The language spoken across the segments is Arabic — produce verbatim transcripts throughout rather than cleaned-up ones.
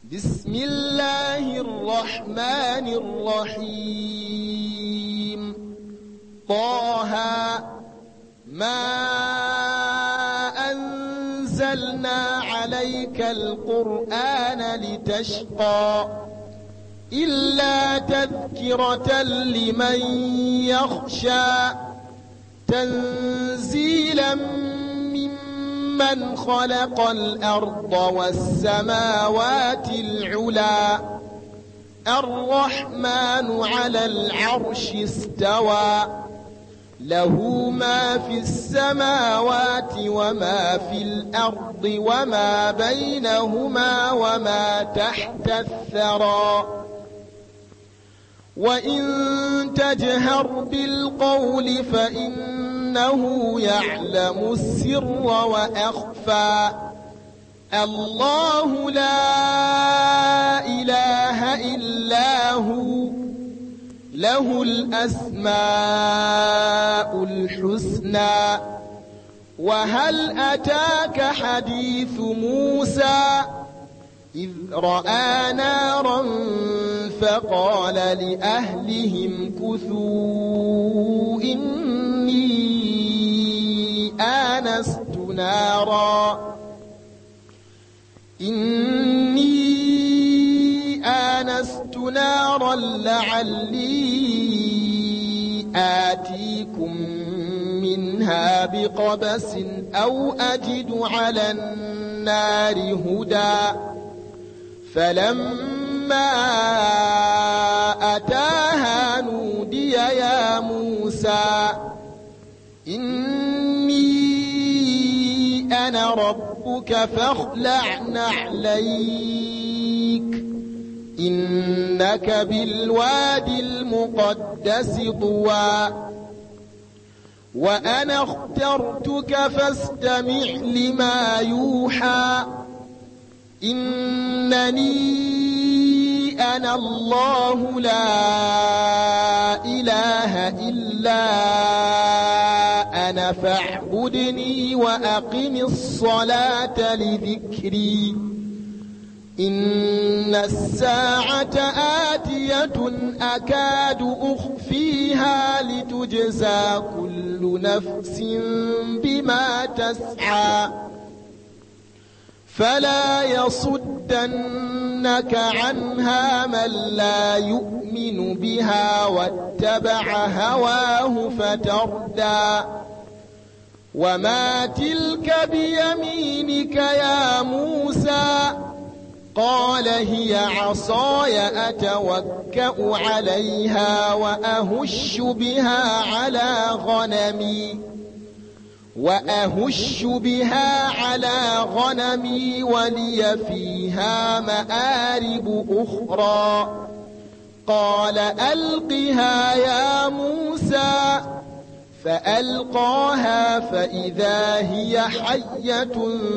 بسم الله الرحمن الرحيم طه ما أنزلنا عليك القرآن لتشقى إلا تذكرة لمن يخشى تنزيلا ممن خلق الأرض والسماوات العلى الرحمن على العرش استوى له ما في السماوات وما في الأرض وما بينهما وما تحت الثرى وإن تجهر بالقول فإنه يعلم السر وأخفى الله لا إله إلا هو له الأسماء الحسنى وهل أتاك حديث موسى إذ رأى نارا فقال لأهلهم كثوا إني آنست نارا إني آنست نارا لعلي آتيكم منها بقبس أو أجد على النار هدى فلما أتاها نودي يا موسى إني أنا ربك فاخلع نعليك إنك بالوادي المقدس طوى وأنا اخترتك فاستمع لما يوحى إنني أنا الله لا إله إلا أنا فاعبدني وأقم الصلاة لذكري إن الساعة آتية أكاد أخفيها لتجزى كل نفس بما تسعى فلا يصدنك عنها من لا يؤمن بها واتبع هواه فتردى وما تلك بيمينك يا موسى قال هي عصاي أتوكأ عليها وأهش بها على غنمي وأهش بها على غنمي ولي فيها مآرب أخرى قال ألقها يا موسى فألقاها فإذا هي حية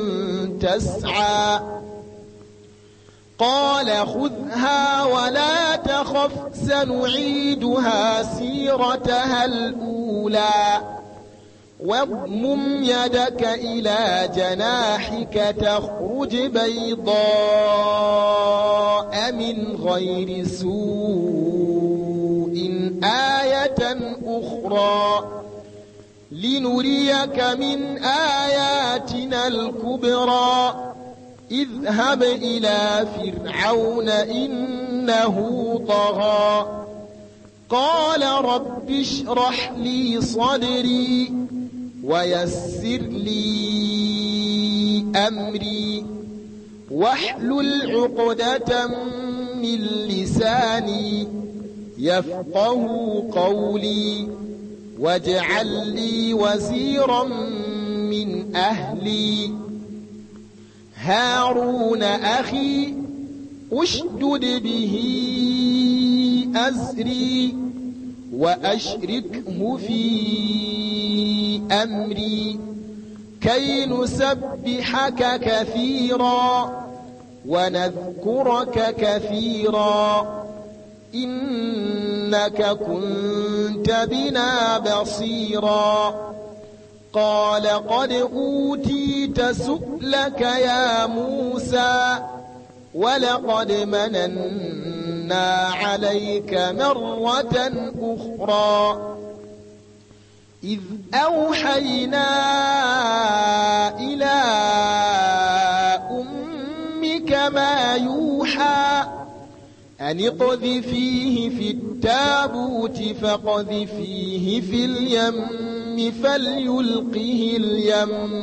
تسعى قال خذها ولا تخف سنعيدها سيرتها الأولى واضمم يدك إلى جناحك تخرج بيضاء من غير سوء آية أخرى لنريك من آياتنا الكبرى اذهب إلى فرعون إنه طغى قال رب اشرح لي صدري ويسر لي أمري واحلل عقدة من لساني يفقه قولي واجعل لي وزيرا من أهلي هارون أخي أشدد به أزري وأشركه في أمري كي نسبحك كثيرا ونذكرك كثيرا إنك كنت بنا بصيرا قال قد أوتيت سؤلك يا موسى ولقد مننا عليك مرة أخرى إذ أوحينا إلى أمك ما يوحى أن اقذفيه في التابوت فاقذفيه في اليم فليلقه اليم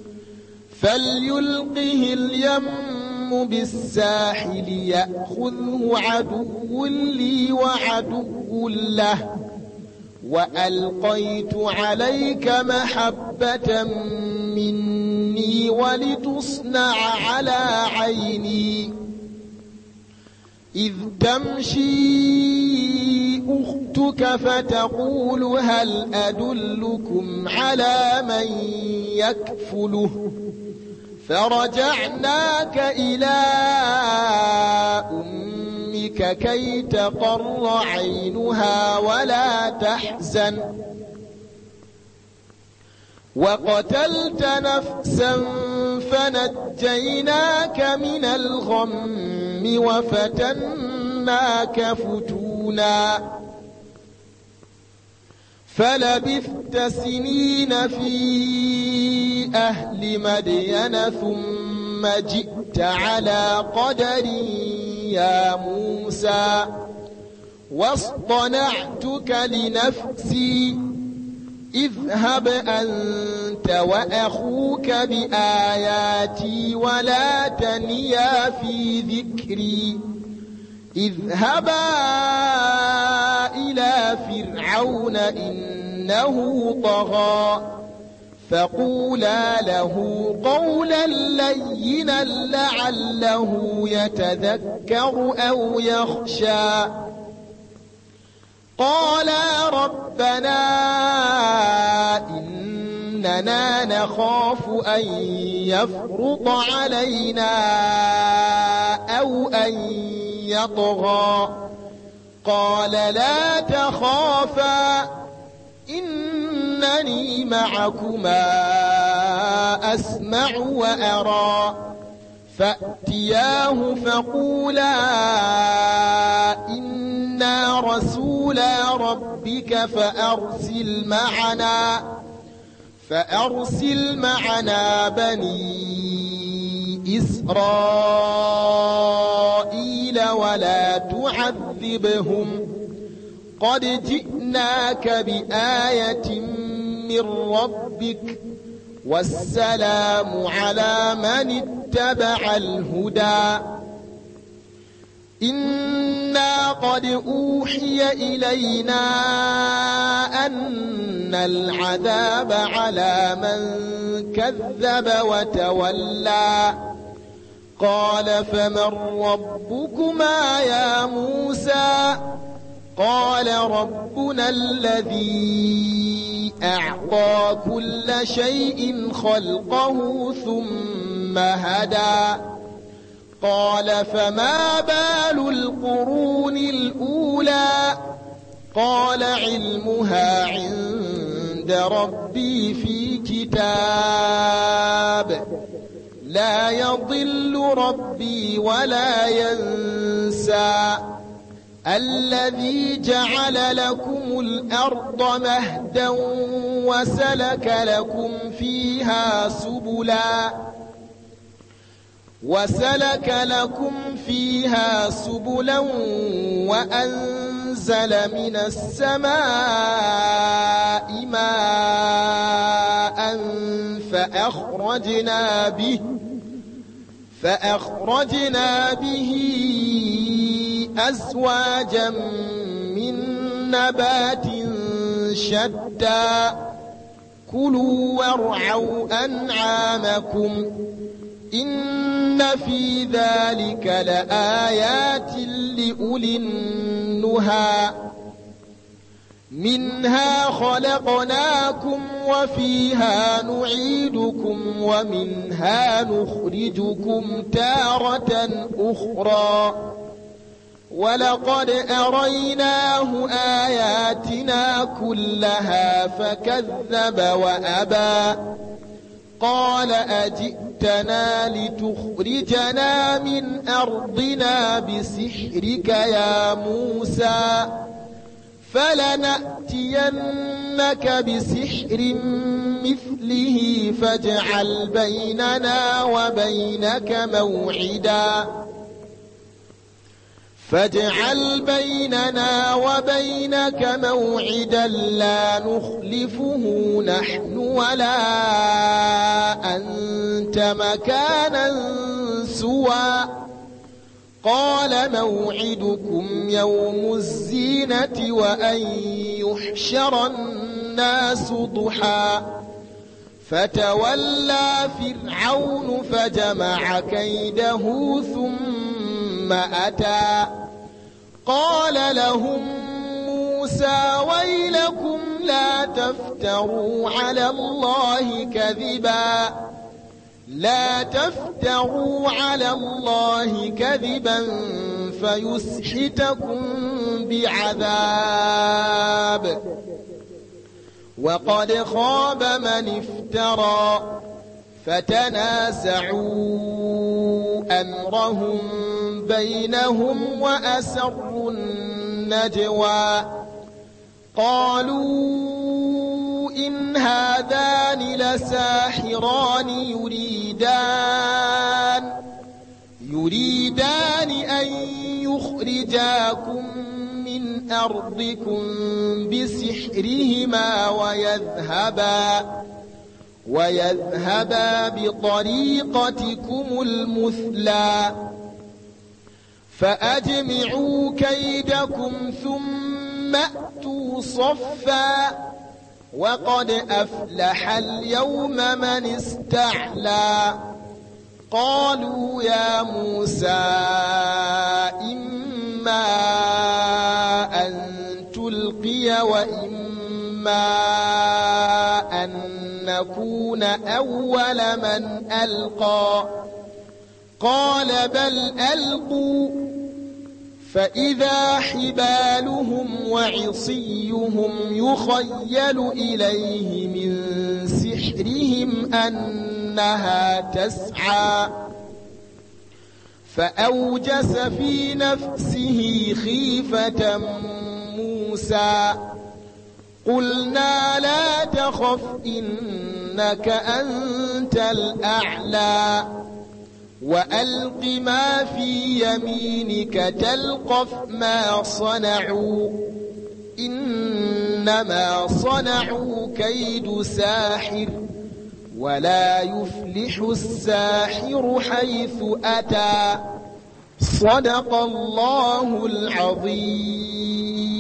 فليلقه اليم بالساحل يأخذه عدو لي وعدو له وألقيت عليك محبة مني ولتصنع على عيني إذ تمشي أختك فتقول هل أدلكم على من يكفله فرجعناك إلى أمك كي تقر عينها ولا تحزن وقتلت نفسا فنجيناك من الغم وفتناك فتونا فلبثت سنين في أهل مدين ثم جئت على قدر يا موسى واصطنعتك لنفسي اذهب أنت وأخوك بآياتي ولا تنيا في ذكري اذهبا إلى فرعون إنه طغى فقولا له قولا لينا لعله يتذكر أو يخشى قالا ربنا إننا نخاف أن يفرط علينا أو أن يطغى قال لا تخافا إنني معكما أسمع وأرى فأتياه فقولا إنا رسولا ربك فأرسل معنا فأرسل معنا بني إسرائيل ولا تعذبهم قد جئناك بآية من ربك والسلام على من اتبع الهدى إنا قد أوحي إلينا أن العذاب على من كذب وتولى قال فمن ربكما يا موسى قال ربنا الذي أعطى كل شيء خلقه ثم هدى قال فما بال القرون الأولى قال علمها عند ربي في كتاب لا يضل ربي ولا ينسى الذي جعل لكم الأرض مهدا وسلك لكم فيها سبلا وسلك لكم فيها سبلا وأنزل من السماء ماء فأخرجنا به فأخرجنا به أزواجا من نبات شتى كلوا وارعوا أنعامكم إن في ذلك لآيات لأولي النهى منها خلقناكم وفيها نعيدكم ومنها نخرجكم تارة أخرى ولقد أريناه آياتنا كلها فكذب وأبى قال أجئتنا لتخرجنا من أرضنا بسحرك يا موسى فلنأتينك بسحر مثله فاجعل بيننا وبينك موعدا فاجعل بيننا وبينك موعدا لا نخلفه نحن ولا أنت مكانا سوى قال موعدكم يوم الزينة وأن يحشر الناس ضحى فتولى فرعون فجمع كيده ثم أتى قال لهم موسى ويلكم لا تفتروا على الله كذبا لا تفتروا على الله كذبا فيسحتكم بعذاب وقد خاب من افترى فتنازعوا أمرهم بينهم وأسروا النجوى قالوا إن هذان لساحران يريدان يريدان أن يخرجاكم من أرضكم بسحرهما ويذهبا ويذهبا بطريقتكم المثلى فأجمعوا كيدكم ثم أتوا صفا وقد أفلح اليوم من استعلى قالوا يا موسى إما أن تلقي وإما أن نكون أول من ألقى قال بل ألقوا فإذا حبالهم وعصيهم يخيل إليه من سحرهم أنها تسعى فأوجس في نفسه خيفة موسى قلنا لا تخف إنك أنت الأعلى وألق ما في يمينك تلقف ما صنعوا إنما صنعوا كيد ساحر ولا يفلح الساحر حيث أتى صدق الله العظيم.